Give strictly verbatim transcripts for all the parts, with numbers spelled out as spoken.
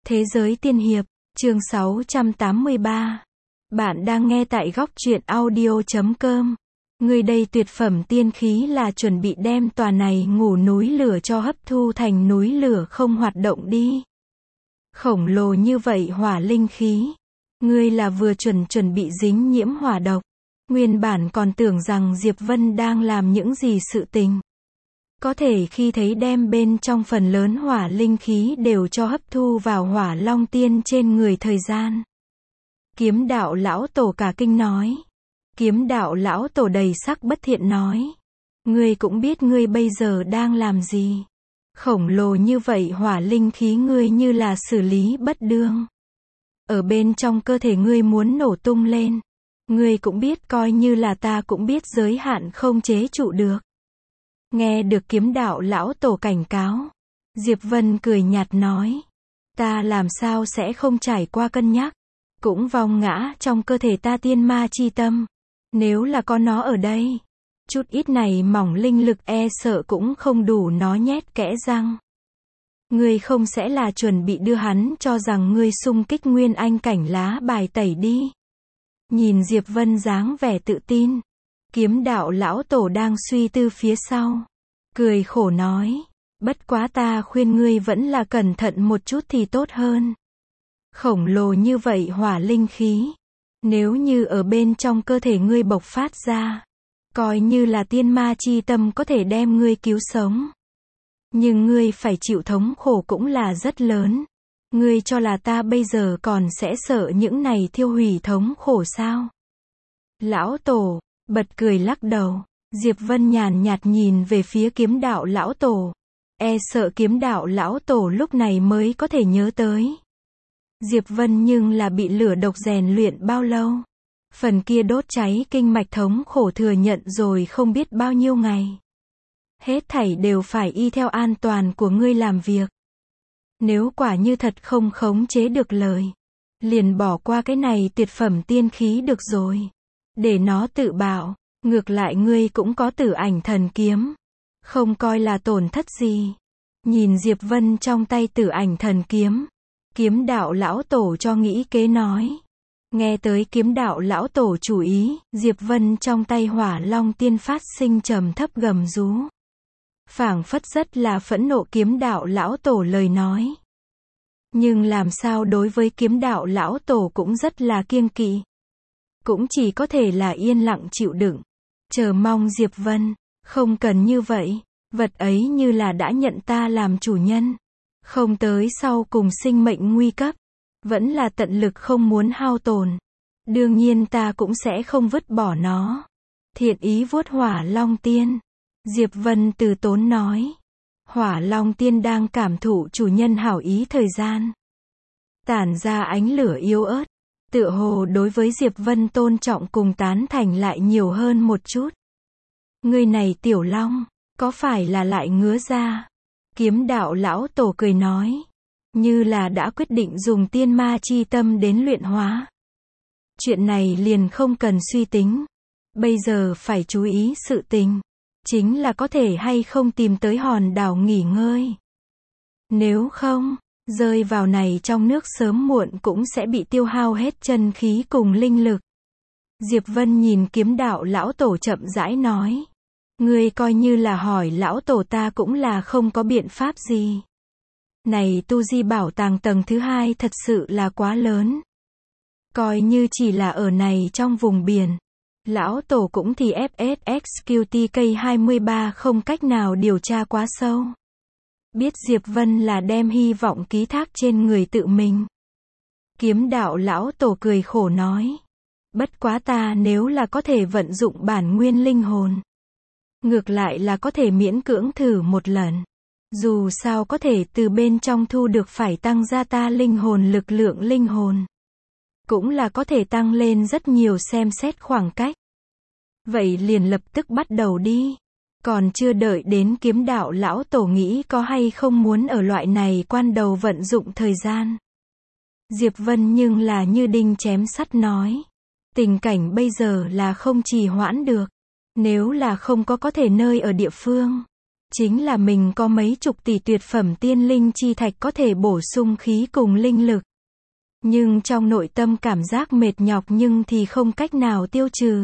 Thế giới tiên hiệp, chương sáu trăm tám mươi ba. Bạn đang nghe tại góc truyện audio chấm com. Người đây tuyệt phẩm tiên khí là chuẩn bị đem tòa này ngủ núi lửa cho hấp thu thành núi lửa không hoạt động đi. Khổng lồ như vậy hỏa linh khí. Ngươi là vừa chuẩn chuẩn bị dính nhiễm hỏa độc. Nguyên bản còn tưởng rằng Diệp Vân đang làm những gì sự tình. Có thể khi thấy đem bên trong phần lớn hỏa linh khí đều cho hấp thu vào hỏa long tiên trên người thời gian. Kiếm đạo lão tổ cả kinh nói. Kiếm đạo lão tổ đầy sắc bất thiện nói. Ngươi cũng biết ngươi bây giờ đang làm gì. Khổng lồ như vậy hỏa linh khí ngươi như là xử lý bất đương. Ở bên trong cơ thể ngươi muốn nổ tung lên. Ngươi cũng biết coi như là ta cũng biết giới hạn không chế trụ được. Nghe được kiếm đạo lão tổ cảnh cáo. Diệp Vân cười nhạt nói. Ta làm sao sẽ không trải qua cân nhắc. Cũng vong ngã trong cơ thể ta tiên ma chi tâm. Nếu là có nó ở đây. Chút ít này mỏng linh lực e sợ cũng không đủ nó nhét kẽ răng. Ngươi không sẽ là chuẩn bị đưa hắn cho rằng ngươi xung kích nguyên anh cảnh lá bài tẩy đi. Nhìn Diệp Vân dáng vẻ tự tin. Kiếm đạo lão tổ đang suy tư phía sau. Cười khổ nói. Bất quá ta khuyên ngươi vẫn là cẩn thận một chút thì tốt hơn. Khổng lồ như vậy hỏa linh khí. Nếu như ở bên trong cơ thể ngươi bộc phát ra. Coi như là tiên ma chi tâm có thể đem ngươi cứu sống. Nhưng ngươi phải chịu thống khổ cũng là rất lớn. Ngươi cho là ta bây giờ còn sẽ sợ những này thiêu hủy thống khổ sao? Lão tổ, bật cười lắc đầu. Diệp Vân nhàn nhạt nhìn về phía kiếm đạo lão tổ. E sợ kiếm đạo lão tổ lúc này mới có thể nhớ tới. Diệp Vân nhưng là bị lửa độc rèn luyện bao lâu? Phần kia đốt cháy kinh mạch thống khổ thừa nhận rồi không biết bao nhiêu ngày. Hết thảy đều phải y theo an toàn của ngươi làm việc. Nếu quả như thật không khống chế được lời. Liền bỏ qua cái này tuyệt phẩm tiên khí được rồi. Để nó tự bảo. Ngược lại ngươi cũng có tử ảnh thần kiếm. Không coi là tổn thất gì. Nhìn Diệp Vân trong tay tử ảnh thần kiếm. Kiếm đạo lão tổ cho nghĩ kế nói. Nghe tới kiếm đạo lão tổ chủ ý. Diệp Vân trong tay hỏa long tiên phát sinh trầm thấp gầm rú. Phảng phất rất là phẫn nộ kiếm đạo lão tổ lời nói. Nhưng làm sao đối với kiếm đạo lão tổ cũng rất là kiêng kỵ. Cũng chỉ có thể là yên lặng chịu đựng. Chờ mong Diệp Vân, không cần như vậy, vật ấy như là đã nhận ta làm chủ nhân. Không tới sau cùng sinh mệnh nguy cấp, vẫn là tận lực không muốn hao tổn. Đương nhiên ta cũng sẽ không vứt bỏ nó. Thiện ý vuốt hỏa long tiên. Diệp Vân từ tốn nói. Hỏa long tiên đang cảm thụ chủ nhân hảo ý thời gian. Tản ra ánh lửa yếu ớt. Tựa hồ đối với Diệp Vân tôn trọng cùng tán thành lại nhiều hơn một chút. Người này tiểu long, có phải là lại ngứa ra? Kiếm đạo lão tổ cười nói. Như là đã quyết định dùng tiên ma chi tâm đến luyện hóa. Chuyện này liền không cần suy tính. Bây giờ phải chú ý sự tình. Chính là có thể hay không tìm tới hòn đảo nghỉ ngơi. Nếu không, rơi vào này trong nước sớm muộn cũng sẽ bị tiêu hao hết chân khí cùng linh lực. Diệp Vân nhìn kiếm đạo lão tổ chậm rãi nói. Ngươi coi như là hỏi lão tổ ta cũng là không có biện pháp gì. Này tu di bảo tàng tầng thứ hai thật sự là quá lớn. Coi như chỉ là ở này trong vùng biển. Lão tổ cũng thì ép ét ích quy tê ca hai mươi ba không cách nào điều tra quá sâu. Biết Diệp Vân là đem hy vọng ký thác trên người tự mình. Kiếm đạo lão tổ cười khổ nói. Bất quá ta nếu là có thể vận dụng bản nguyên linh hồn. Ngược lại là có thể miễn cưỡng thử một lần. Dù sao có thể từ bên trong thu được phải tăng gia ta linh hồn lực lượng linh hồn. Cũng là có thể tăng lên rất nhiều xem xét khoảng cách. Vậy liền lập tức bắt đầu đi. Còn chưa đợi đến kiếm đạo lão tổ nghĩ có hay không muốn ở loại này quan đầu vận dụng thời gian. Diệp Vân nhưng là như đinh chém sắt nói. Tình cảnh bây giờ là không trì hoãn được. Nếu là không có có thể nơi ở địa phương. Chính là mình có mấy chục tỷ tuyệt phẩm tiên linh chi thạch có thể bổ sung khí cùng linh lực. Nhưng trong nội tâm cảm giác mệt nhọc nhưng thì không cách nào tiêu trừ.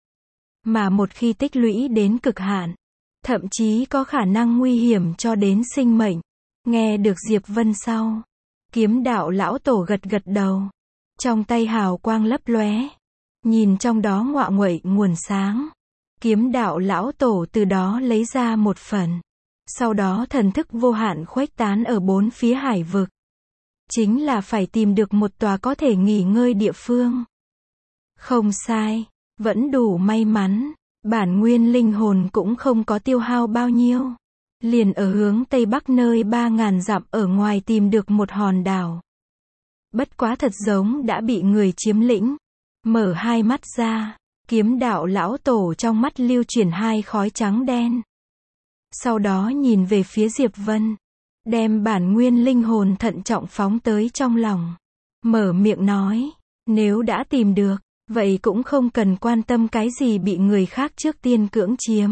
Mà một khi tích lũy đến cực hạn, thậm chí có khả năng nguy hiểm cho đến sinh mệnh. Nghe được Diệp Vân sau, Kiếm đạo lão tổ gật gật đầu. Trong tay hào quang lấp lóe. Nhìn trong đó ngọa nguậy nguồn sáng. Kiếm đạo lão tổ từ đó lấy ra một phần. Sau đó thần thức vô hạn khuếch tán ở bốn phía hải vực. Chính là phải tìm được một tòa có thể nghỉ ngơi địa phương. Không sai, vẫn đủ may mắn. Bản nguyên linh hồn cũng không có tiêu hao bao nhiêu. Liền ở hướng tây bắc nơi ba ngàn dặm ở ngoài tìm được một hòn đảo. Bất quá thật giống đã bị người chiếm lĩnh. Mở hai mắt ra, kiếm đạo lão tổ trong mắt lưu chuyển hai khói trắng đen. Sau đó nhìn về phía Diệp Vân. Đem bản nguyên linh hồn thận trọng phóng tới trong lòng. Mở miệng nói, nếu đã tìm được, vậy cũng không cần quan tâm cái gì bị người khác trước tiên cưỡng chiếm.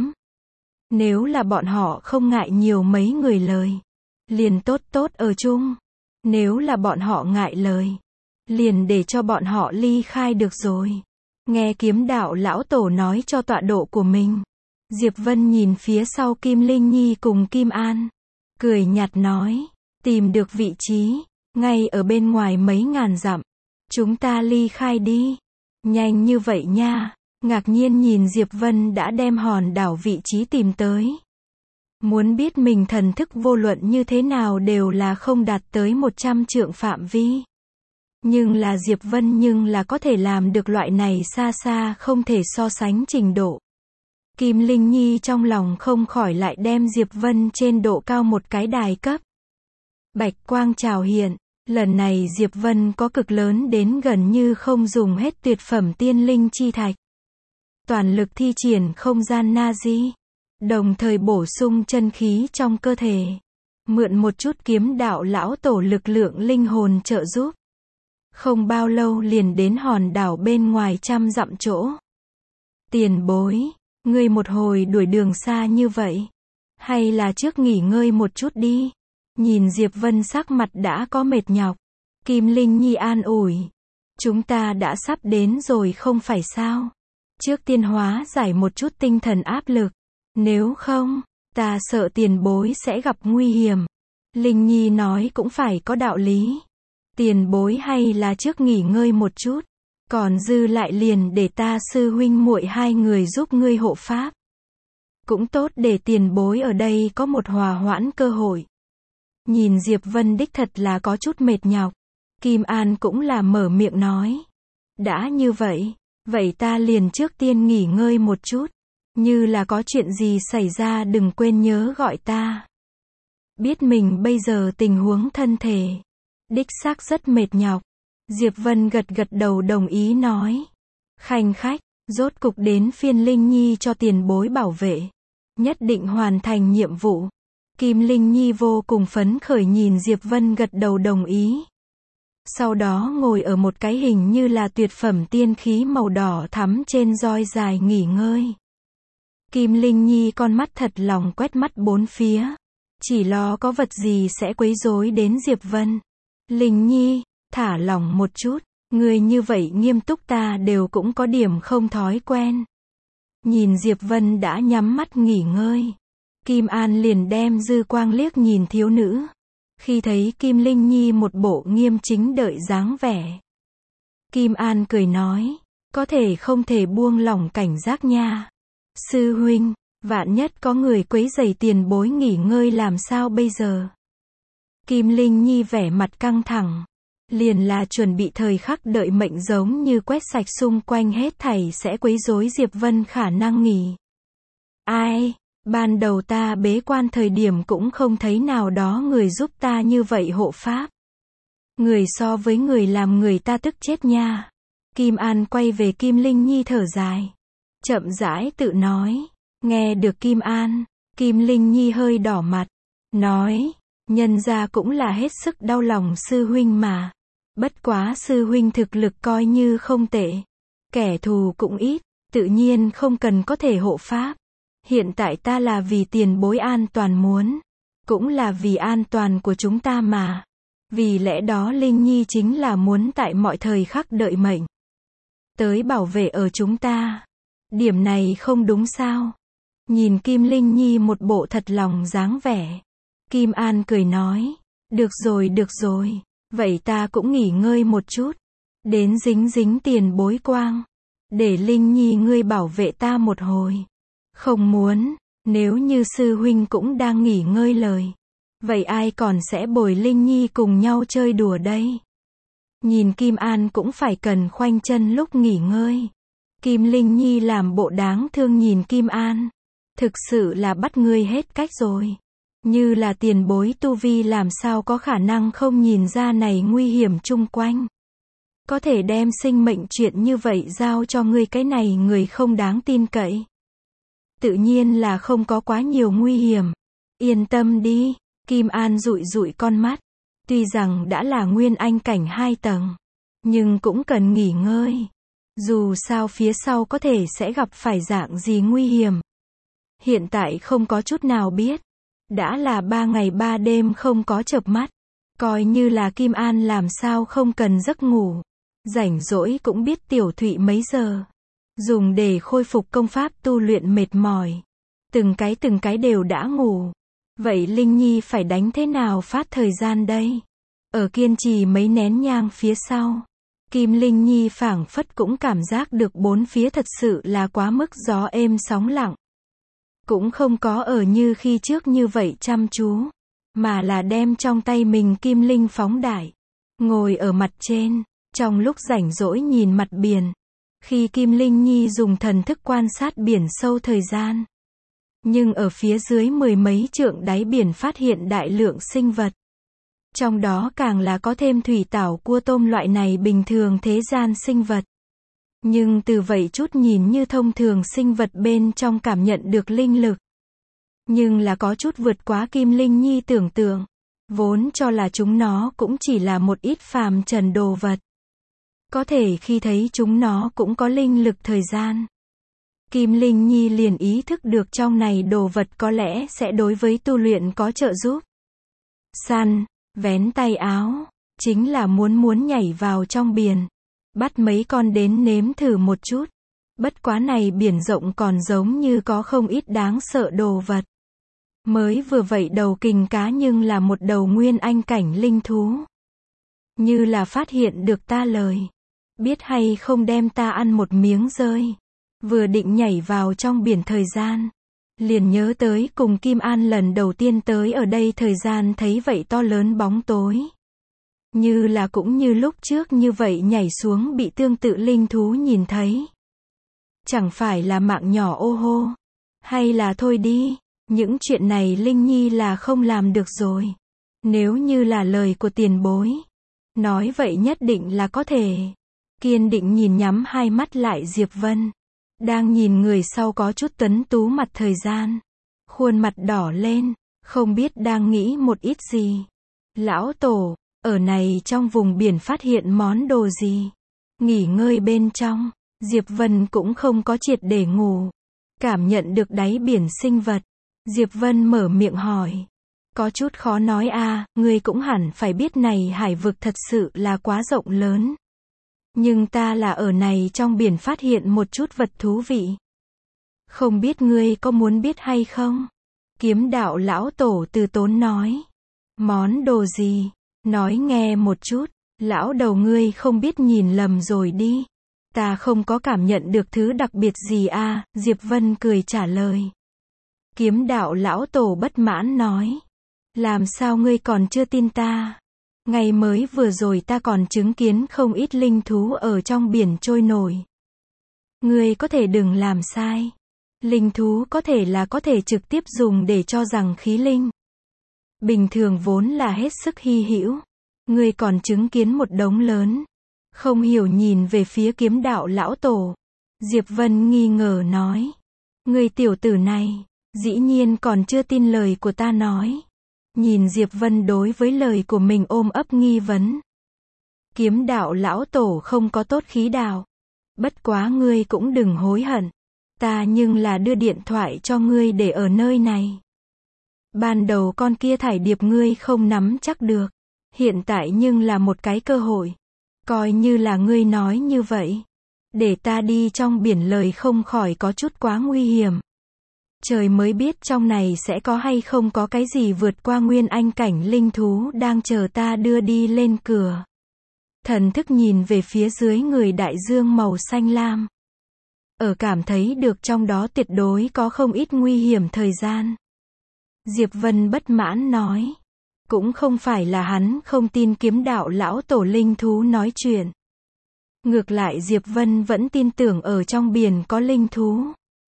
Nếu là bọn họ không ngại nhiều mấy người lời, liền tốt tốt ở chung. Nếu là bọn họ ngại lời, liền để cho bọn họ ly khai được rồi. Nghe kiếm đạo lão tổ nói cho tọa độ của mình. Diệp Vân nhìn phía sau Kim Linh Nhi cùng Kim An. Cười nhạt nói, tìm được vị trí, ngay ở bên ngoài mấy ngàn dặm. Chúng ta ly khai đi. Nhanh như vậy nha. Ngạc nhiên nhìn Diệp Vân đã đem hòn đảo vị trí tìm tới. Muốn biết mình thần thức vô luận như thế nào đều là không đạt tới một trăm trượng phạm vi. Nhưng là Diệp Vân nhưng là có thể làm được loại này xa xa không thể so sánh trình độ. Kim Linh Nhi trong lòng không khỏi lại đem Diệp Vân trên độ cao một cái đài cấp. Bạch quang trào hiện, lần này Diệp Vân có cực lớn đến gần như không dùng hết tuyệt phẩm tiên linh chi thạch. Toàn lực thi triển không gian Nazi, đồng thời bổ sung chân khí trong cơ thể. Mượn một chút kiếm đạo lão tổ lực lượng linh hồn trợ giúp. Không bao lâu liền đến hòn đảo bên ngoài trăm dặm chỗ. Tiền bối, ngươi một hồi đuổi đường xa như vậy. Hay là trước nghỉ ngơi một chút đi. Nhìn Diệp Vân sắc mặt đã có mệt nhọc. Kim Linh Nhi an ủi. Chúng ta đã sắp đến rồi không phải sao. Trước tiên hóa giải một chút tinh thần áp lực. Nếu không, ta sợ tiền bối sẽ gặp nguy hiểm. Linh Nhi nói cũng phải có đạo lý. Tiền bối hay là trước nghỉ ngơi một chút. Còn dư lại liền để ta sư huynh muội hai người giúp ngươi hộ pháp. Cũng tốt để tiền bối ở đây có một hòa hoãn cơ hội. Nhìn Diệp Vân đích thật là có chút mệt nhọc. Kim An cũng là mở miệng nói. Đã như vậy, vậy ta liền trước tiên nghỉ ngơi một chút. Như là có chuyện gì xảy ra đừng quên nhớ gọi ta. Biết mình bây giờ tình huống thân thể. Đích xác rất mệt nhọc. Diệp Vân gật gật đầu đồng ý nói. Khanh khách, rốt cục đến phiên Linh Nhi cho tiền bối bảo vệ. Nhất định hoàn thành nhiệm vụ. Kim Linh Nhi vô cùng phấn khởi nhìn Diệp Vân gật đầu đồng ý. Sau đó ngồi ở một cái hình như là tuyệt phẩm tiên khí màu đỏ thắm trên roi dài nghỉ ngơi. Kim Linh Nhi con mắt thật lòng quét mắt bốn phía. Chỉ lo có vật gì sẽ quấy rối đến Diệp Vân. Linh Nhi, thả lỏng một chút. Người như vậy nghiêm túc ta đều cũng có điểm không thói quen. Nhìn Diệp Vân đã nhắm mắt nghỉ ngơi. Kim An liền đem dư quang liếc nhìn thiếu nữ. Khi thấy Kim Linh Nhi một bộ nghiêm chính đợi dáng vẻ. Kim An cười nói. Có thể không thể buông lỏng cảnh giác nha. Sư huynh, vạn nhất có người quấy rầy tiền bối nghỉ ngơi làm sao bây giờ? Kim Linh Nhi vẻ mặt căng thẳng. Liền là chuẩn bị thời khắc đợi mệnh giống như quét sạch xung quanh hết thảy sẽ quấy rối Diệp Vân khả năng nghỉ. Ai, ban đầu ta bế quan thời điểm cũng không thấy nào đó người giúp ta như vậy hộ pháp. Người so với người làm người ta tức chết nha. Kim An quay về Kim Linh Nhi thở dài. Chậm rãi tự nói. Nghe được Kim An, Kim Linh Nhi hơi đỏ mặt. Nói, nhân gia cũng là hết sức đau lòng sư huynh mà. Bất quá sư huynh thực lực coi như không tệ. Kẻ thù cũng ít, tự nhiên không cần có thể hộ pháp. Hiện tại ta là vì tiền bối an toàn muốn. Cũng là vì an toàn của chúng ta mà. Vì lẽ đó Linh Nhi chính là muốn tại mọi thời khắc đợi mệnh. Tới bảo vệ ở chúng ta. Điểm này không đúng sao? Nhìn Kim Linh Nhi một bộ thật lòng dáng vẻ. Kim An cười nói. Được rồi được rồi. Vậy ta cũng nghỉ ngơi một chút. Đến dính dính tiền bối quang. Để Linh Nhi ngươi bảo vệ ta một hồi. Không muốn. Nếu như sư huynh cũng đang nghỉ ngơi lời. Vậy ai còn sẽ bồi Linh Nhi cùng nhau chơi đùa đây? Nhìn Kim An cũng phải cần khoanh chân lúc nghỉ ngơi. Kim Linh Nhi làm bộ đáng thương nhìn Kim An. Thực sự là bắt ngươi hết cách rồi. Như là tiền bối tu vi làm sao có khả năng không nhìn ra này nguy hiểm chung quanh. Có thể đem sinh mệnh chuyện như vậy giao cho ngươi cái này người không đáng tin cậy. Tự nhiên là không có quá nhiều nguy hiểm. Yên tâm đi. Kim An dụi dụi con mắt. Tuy rằng đã là nguyên anh cảnh hai tầng. Nhưng cũng cần nghỉ ngơi. Dù sao phía sau có thể sẽ gặp phải dạng gì nguy hiểm. Hiện tại không có chút nào biết. Đã là ba ngày ba đêm không có chợp mắt. Coi như là Kim An làm sao không cần giấc ngủ. Rảnh rỗi cũng biết tiểu thụy mấy giờ. Dùng để khôi phục công pháp tu luyện mệt mỏi. Từng cái từng cái đều đã ngủ. Vậy Linh Nhi phải đánh thế nào phát thời gian đây? Ở kiên trì mấy nén nhang phía sau. Kim Linh Nhi phảng phất cũng cảm giác được bốn phía thật sự là quá mức gió êm sóng lặng. Cũng không có ở như khi trước như vậy chăm chú. Mà là đem trong tay mình Kim Linh phóng đại. Ngồi ở mặt trên. Trong lúc rảnh rỗi nhìn mặt biển. Khi Kim Linh Nhi dùng thần thức quan sát biển sâu thời gian. Nhưng ở phía dưới mười mấy trượng đáy biển phát hiện đại lượng sinh vật. Trong đó càng là có thêm thủy tảo cua tôm loại này bình thường thế gian sinh vật. Nhưng từ vậy chút nhìn như thông thường sinh vật bên trong cảm nhận được linh lực. Nhưng là có chút vượt quá Kim Linh Nhi tưởng tượng. Vốn cho là chúng nó cũng chỉ là một ít phàm trần đồ vật. Có thể khi thấy chúng nó cũng có linh lực thời gian. Kim Linh Nhi liền ý thức được trong này đồ vật có lẽ sẽ đối với tu luyện có trợ giúp. Săn, vén tay áo, chính là muốn muốn nhảy vào trong biển. Bắt mấy con đến nếm thử một chút. Bất quá này biển rộng còn giống như có không ít đáng sợ đồ vật. Mới vừa vậy đầu kình cá nhưng là một đầu nguyên anh cảnh linh thú. Như là phát hiện được ta lời. Biết hay không đem ta ăn một miếng rơi. Vừa định nhảy vào trong biển thời gian. Liền nhớ tới cùng Kim An lần đầu tiên tới ở đây thời gian thấy vậy to lớn bóng tối. Như là cũng như lúc trước như vậy nhảy xuống bị tương tự linh thú nhìn thấy. Chẳng phải là mạng nhỏ ô hô. Hay là thôi đi. Những chuyện này Linh Nhi là không làm được rồi. Nếu như là lời của tiền bối. Nói vậy nhất định là có thể. Kiên định nhìn nhắm hai mắt lại Diệp Vân. Đang nhìn người sau có chút tuấn tú mặt thời gian. Khuôn mặt đỏ lên. Không biết đang nghĩ một ít gì. Lão tổ, ở này trong vùng biển phát hiện món đồ gì? Nghỉ ngơi bên trong. Diệp Vân cũng không có triệt để ngủ. Cảm nhận được đáy biển sinh vật. Diệp Vân mở miệng hỏi. Có chút khó nói a, ngươi cũng hẳn phải biết này hải vực thật sự là quá rộng lớn. Nhưng ta là ở này trong biển phát hiện một chút vật thú vị. Không biết ngươi có muốn biết hay không? Kiếm đạo lão tổ từ tốn nói. Món đồ gì? Nói nghe một chút. Lão đầu ngươi không biết nhìn lầm rồi đi. Ta không có cảm nhận được thứ đặc biệt gì a, Diệp Vân cười trả lời. Kiếm đạo lão tổ bất mãn nói. Làm sao ngươi còn chưa tin ta? Ngày mới vừa rồi ta còn chứng kiến không ít linh thú ở trong biển trôi nổi. Ngươi có thể đừng làm sai. Linh thú có thể là có thể trực tiếp dùng để cho rằng khí linh. Bình thường vốn là hết sức hy hữu. Ngươi còn chứng kiến một đống lớn. Không hiểu nhìn về phía kiếm đạo lão tổ. Diệp Vân nghi ngờ nói. Ngươi tiểu tử này, dĩ nhiên còn chưa tin lời của ta nói. Nhìn Diệp Vân đối với lời của mình ôm ấp nghi vấn. Kiếm đạo lão tổ không có tốt khí đạo. Bất quá ngươi cũng đừng hối hận. Ta nhưng là đưa điện thoại cho ngươi để ở nơi này. Ban đầu con kia thải điệp ngươi không nắm chắc được. Hiện tại nhưng là một cái cơ hội. Coi như là ngươi nói như vậy. Để ta đi trong biển lời không khỏi có chút quá nguy hiểm. Trời mới biết trong này sẽ có hay không có cái gì vượt qua nguyên anh cảnh linh thú đang chờ ta đưa đi lên cửa. Thần thức nhìn về phía dưới người đại dương màu xanh lam. Ở cảm thấy được trong đó tuyệt đối có không ít nguy hiểm thời gian. Diệp Vân bất mãn nói. Cũng không phải là hắn không tin kiếm đạo lão tổ linh thú nói chuyện. Ngược lại Diệp Vân vẫn tin tưởng ở trong biển có linh thú.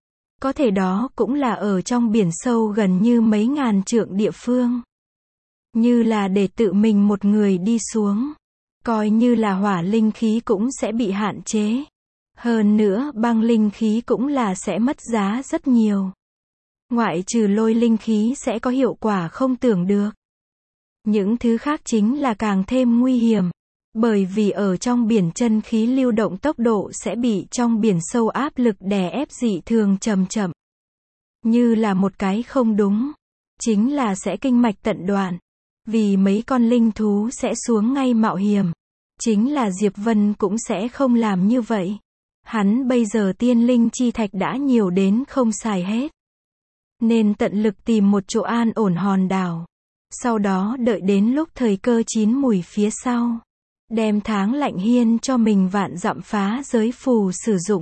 Có thể đó cũng là ở trong biển sâu gần như mấy ngàn trượng địa phương. Như là để tự mình một người đi xuống. Coi như là hỏa linh khí cũng sẽ bị hạn chế. Hơn nữa băng linh khí cũng là sẽ mất giá rất nhiều. Ngoại trừ lôi linh khí sẽ có hiệu quả không tưởng được. Những thứ khác chính là càng thêm nguy hiểm. Bởi vì ở trong biển chân khí lưu động tốc độ sẽ bị trong biển sâu áp lực đè ép dị thường chậm chậm. Như là một cái không đúng. Chính là sẽ kinh mạch tận đoạn. Vì mấy con linh thú sẽ xuống ngay mạo hiểm. Chính là Diệp Vân cũng sẽ không làm như vậy. Hắn bây giờ tiên linh chi thạch đã nhiều đến không xài hết. Nên tận lực tìm một chỗ an ổn hòn đảo. Sau đó đợi đến lúc thời cơ chín mùi phía sau. Đem tháng lạnh hiên cho mình vạn dặm phá giới phù sử dụng.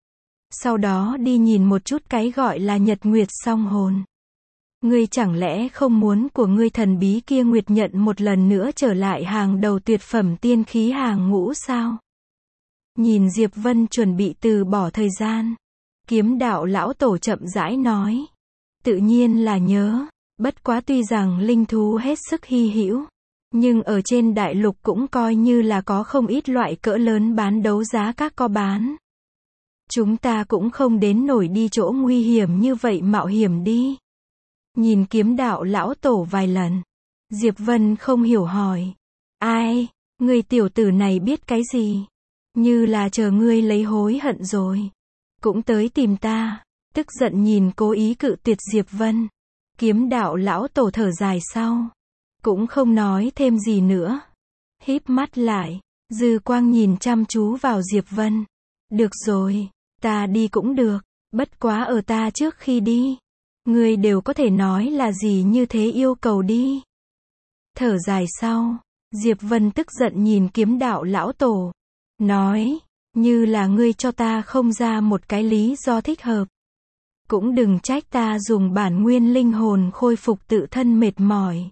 Sau đó đi nhìn một chút cái gọi là nhật nguyệt song hồn. Ngươi chẳng lẽ không muốn của ngươi thần bí kia nguyệt nhận một lần nữa trở lại hàng đầu tuyệt phẩm tiên khí hàng ngũ sao? Nhìn Diệp Vân chuẩn bị từ bỏ thời gian. Kiếm đạo lão tổ chậm rãi nói. Tự nhiên là nhớ. Bất quá tuy rằng linh thú hết sức hy hữu. Nhưng ở trên đại lục cũng coi như là có không ít loại cỡ lớn bán đấu giá các co bán. Chúng ta cũng không đến nổi đi chỗ nguy hiểm như vậy mạo hiểm đi. Nhìn kiếm đạo lão tổ vài lần. Diệp Vân không hiểu hỏi. Ai, người tiểu tử này biết cái gì? Như là chờ ngươi lấy hối hận rồi. Cũng tới tìm ta. Tức giận nhìn cố ý cự tuyệt Diệp Vân. Kiếm đạo lão tổ thở dài sau. Cũng không nói thêm gì nữa. Híp mắt lại. Dư quang nhìn chăm chú vào Diệp Vân. Được rồi, ta đi cũng được. Bất quá ở ta trước khi đi. Ngươi đều có thể nói là gì như thế yêu cầu đi. Thở dài sau. Diệp Vân tức giận nhìn kiếm đạo lão tổ. Nói. Như là ngươi cho ta không ra một cái lý do thích hợp. Cũng đừng trách ta dùng bản nguyên linh hồn khôi phục tự thân mệt mỏi.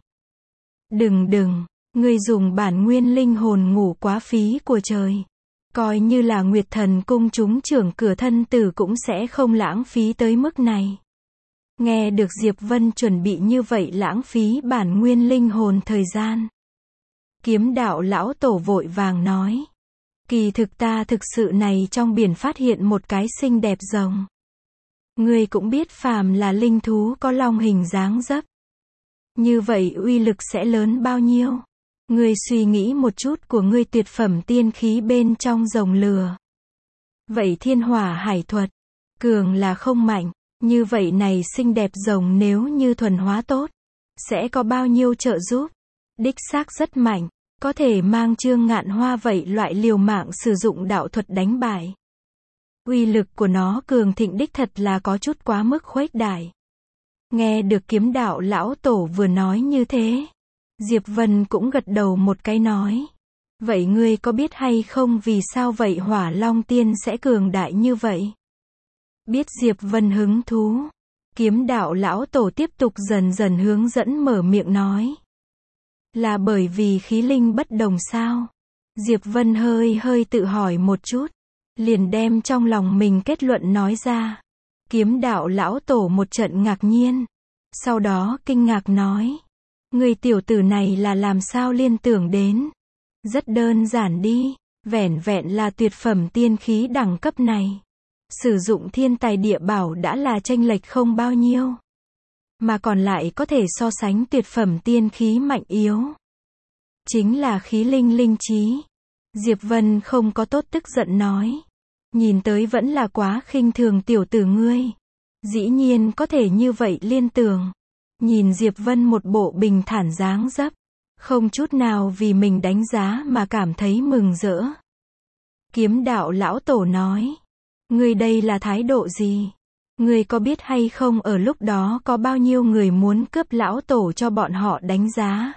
Đừng đừng, ngươi dùng bản nguyên linh hồn ngủ quá phí của trời. Coi như là Nguyệt Thần cung chúng trưởng cửa thân tử cũng sẽ không lãng phí tới mức này. Nghe được Diệp Vân chuẩn bị như vậy lãng phí bản nguyên linh hồn thời gian. Kiếm đạo lão tổ vội vàng nói. Kỳ thực ta thực sự này trong biển phát hiện một cái xinh đẹp rồng. Ngươi cũng biết phàm là linh thú có long hình dáng dấp. Như vậy uy lực sẽ lớn bao nhiêu? Ngươi suy nghĩ một chút của ngươi tuyệt phẩm tiên khí bên trong rồng lửa. Vậy thiên hỏa hải thuật, cường là không mạnh, như vậy này xinh đẹp rồng nếu như thuần hóa tốt, sẽ có bao nhiêu trợ giúp? Đích xác rất mạnh, có thể mang Trương Ngạn Hoa vậy loại liều mạng sử dụng đạo thuật đánh bại. Uy lực của nó cường thịnh đích thật là có chút quá mức khuếch đại. Nghe được kiếm đạo lão tổ vừa nói như thế. Diệp Vân cũng gật đầu một cái nói. Vậy ngươi có biết hay không vì sao vậy Hỏa Long Tiên sẽ cường đại như vậy? Biết Diệp Vân hứng thú. Kiếm đạo lão tổ tiếp tục dần dần hướng dẫn mở miệng nói. Là bởi vì khí linh bất đồng sao? Diệp Vân hơi hơi tự hỏi một chút. Liền đem trong lòng mình kết luận nói ra. Kiếm đạo lão tổ một trận ngạc nhiên. Sau đó kinh ngạc nói. Người tiểu tử này là làm sao liên tưởng đến. Rất đơn giản đi. Vẻn vẹn là tuyệt phẩm tiên khí đẳng cấp này. Sử dụng thiên tài địa bảo đã là chênh lệch không bao nhiêu. Mà còn lại có thể so sánh tuyệt phẩm tiên khí mạnh yếu. Chính là khí linh linh trí. Diệp Vân không có tốt tức giận nói. Nhìn tới vẫn là quá khinh thường tiểu tử ngươi. Dĩ nhiên có thể như vậy liên tưởng. Nhìn Diệp Vân một bộ bình thản dáng dấp, không chút nào vì mình đánh giá mà cảm thấy mừng rỡ. Kiếm đạo lão tổ nói, ngươi đây là thái độ gì? Ngươi có biết hay không ở lúc đó có bao nhiêu người muốn cướp lão tổ cho bọn họ đánh giá?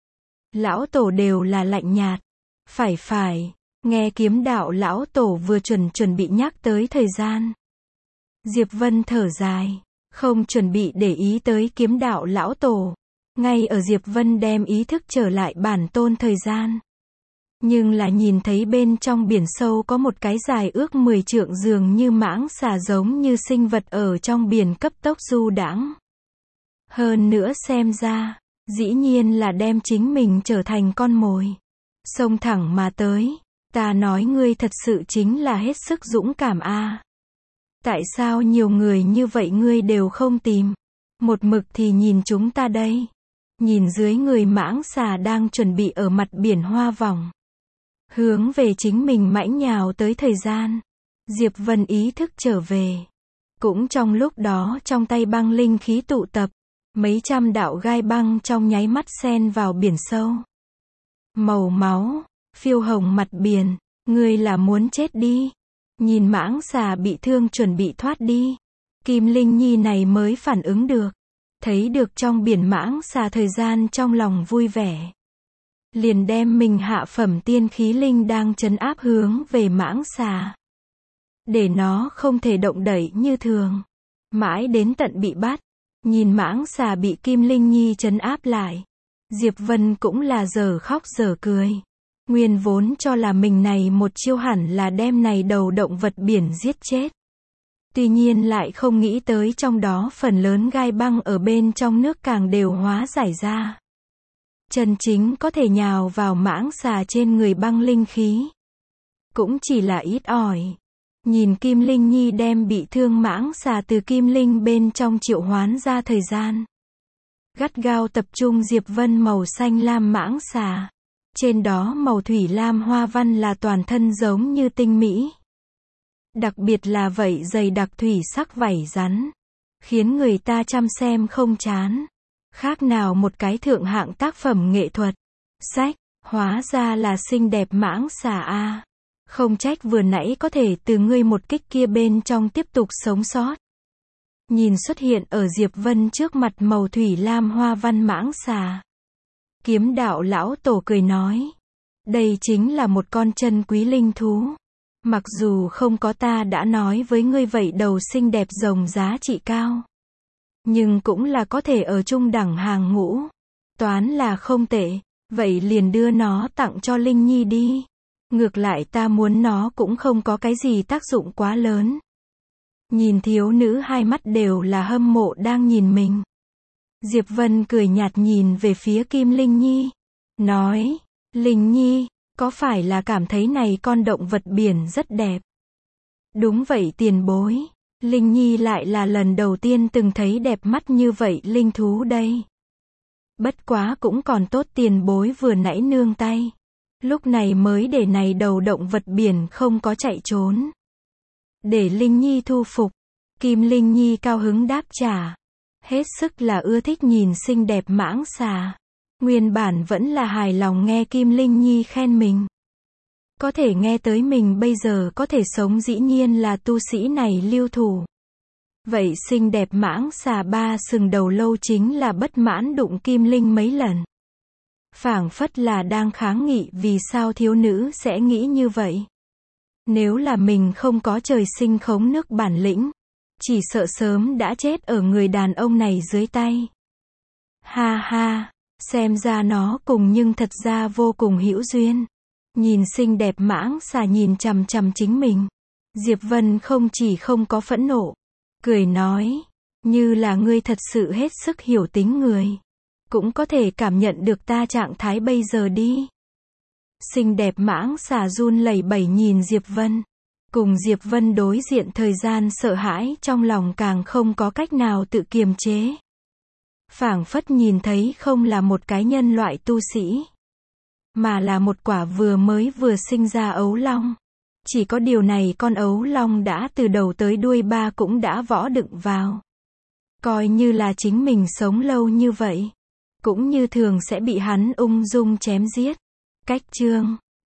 Lão tổ đều là lạnh nhạt. Phải phải, nghe kiếm đạo lão tổ vừa chuẩn chuẩn bị nhắc tới thời gian. Diệp Vân thở dài, không chuẩn bị để ý tới kiếm đạo lão tổ. Ngay ở Diệp Vân đem ý thức trở lại bản tôn thời gian. Nhưng là nhìn thấy bên trong biển sâu có một cái dài ước mười trượng dường như mãng xà giống như sinh vật ở trong biển cấp tốc du đãng. Hơn nữa xem ra, dĩ nhiên là đem chính mình trở thành con mồi. Xông thẳng mà tới, ta nói ngươi thật sự chính là hết sức dũng cảm a. Tại sao nhiều người như vậy ngươi đều không tìm? Một mực thì nhìn chúng ta đây. Nhìn dưới người mãng xà đang chuẩn bị ở mặt biển hoa vòng. Hướng về chính mình mãnh nhào tới thời gian. Diệp Vân ý thức trở về. Cũng trong lúc đó trong tay băng linh khí tụ tập. Mấy trăm đạo gai băng trong nháy mắt xen vào biển sâu. Màu máu, phiêu hồng mặt biển. Ngươi là muốn chết đi. Nhìn mãng xà bị thương chuẩn bị thoát đi. Kim Linh Nhi này mới phản ứng được. Thấy được trong biển mãng xà thời gian trong lòng vui vẻ. Liền đem mình hạ phẩm tiên khí linh đang trấn áp hướng về mãng xà. Để nó không thể động đậy như thường. Mãi đến tận bị bắt. Nhìn mãng xà bị Kim Linh Nhi trấn áp lại. Diệp Vân cũng là giờ khóc giờ cười. Nguyên vốn cho là mình này một chiêu hẳn là đem này đầu động vật biển giết chết. Tuy nhiên lại không nghĩ tới trong đó phần lớn gai băng ở bên trong nước càng đều hóa giải ra. Chân chính có thể nhào vào mãng xà trên người băng linh khí. Cũng chỉ là ít ỏi. Nhìn Kim Linh Nhi đem bị thương mãng xà từ Kim Linh bên trong triệu hoán ra thời gian. Gắt gao tập trung Diệp Vân màu xanh lam mãng xà. Trên đó màu thủy lam hoa văn là toàn thân giống như tinh mỹ. Đặc biệt là vậy dày đặc thủy sắc vảy rắn. Khiến người ta chăm xem không chán. Khác nào một cái thượng hạng tác phẩm nghệ thuật. Sách, hóa ra là xinh đẹp mãng xà a. Không trách vừa nãy có thể từ ngươi một kích kia bên trong tiếp tục sống sót. Nhìn xuất hiện ở Diệp Vân trước mặt màu thủy lam hoa văn mãng xà. Kiếm đạo lão tổ cười nói. Đây chính là một con chân quý linh thú. Mặc dù không có ta đã nói với ngươi vậy đầu xinh đẹp rồng giá trị cao. Nhưng cũng là có thể ở trung đẳng hàng ngũ. Toán là không tệ. Vậy liền đưa nó tặng cho Linh Nhi đi. Ngược lại ta muốn nó cũng không có cái gì tác dụng quá lớn. Nhìn thiếu nữ hai mắt đều là hâm mộ đang nhìn mình. Diệp Vân cười nhạt nhìn về phía Kim Linh Nhi. Nói, Linh Nhi, có phải là cảm thấy này con động vật biển rất đẹp? Đúng vậy tiền bối. Linh Nhi lại là lần đầu tiên từng thấy đẹp mắt như vậy linh thú đây. Bất quá cũng còn tốt tiền bối vừa nãy nương tay. Lúc này mới để này đầu động vật biển không có chạy trốn. Để Linh Nhi thu phục. Kim Linh Nhi cao hứng đáp trả. Hết sức là ưa thích nhìn xinh đẹp mãng xà. Nguyên bản vẫn là hài lòng nghe Kim Linh Nhi khen mình. Có thể nghe tới mình bây giờ có thể sống dĩ nhiên là tu sĩ này lưu thủ. Vậy xinh đẹp mãng xà ba sừng đầu lâu chính là bất mãn đụng Kim Linh mấy lần. Phảng phất là đang kháng nghị vì sao thiếu nữ sẽ nghĩ như vậy. Nếu là mình không có trời sinh khống nước bản lĩnh, chỉ sợ sớm đã chết ở người đàn ông này dưới tay. Ha ha, xem ra nó cùng nhưng thật ra vô cùng hữu duyên. Nhìn xinh đẹp mãng xà nhìn chằm chằm chính mình. Diệp Vân không chỉ không có phẫn nộ, cười nói, như là ngươi thật sự hết sức hiểu tính người. Cũng có thể cảm nhận được ta trạng thái bây giờ đi. Xinh đẹp mãng xà run lẩy bẩy nhìn Diệp Vân. Cùng Diệp Vân đối diện thời gian sợ hãi trong lòng càng không có cách nào tự kiềm chế. Phảng phất nhìn thấy không là một cái nhân loại tu sĩ. Mà là một quả vừa mới vừa sinh ra ấu long. Chỉ có điều này con ấu long đã từ đầu tới đuôi ba cũng đã võ đựng vào. Coi như là chính mình sống lâu như vậy, cũng như thường sẽ bị hắn ung dung chém giết. Cách chương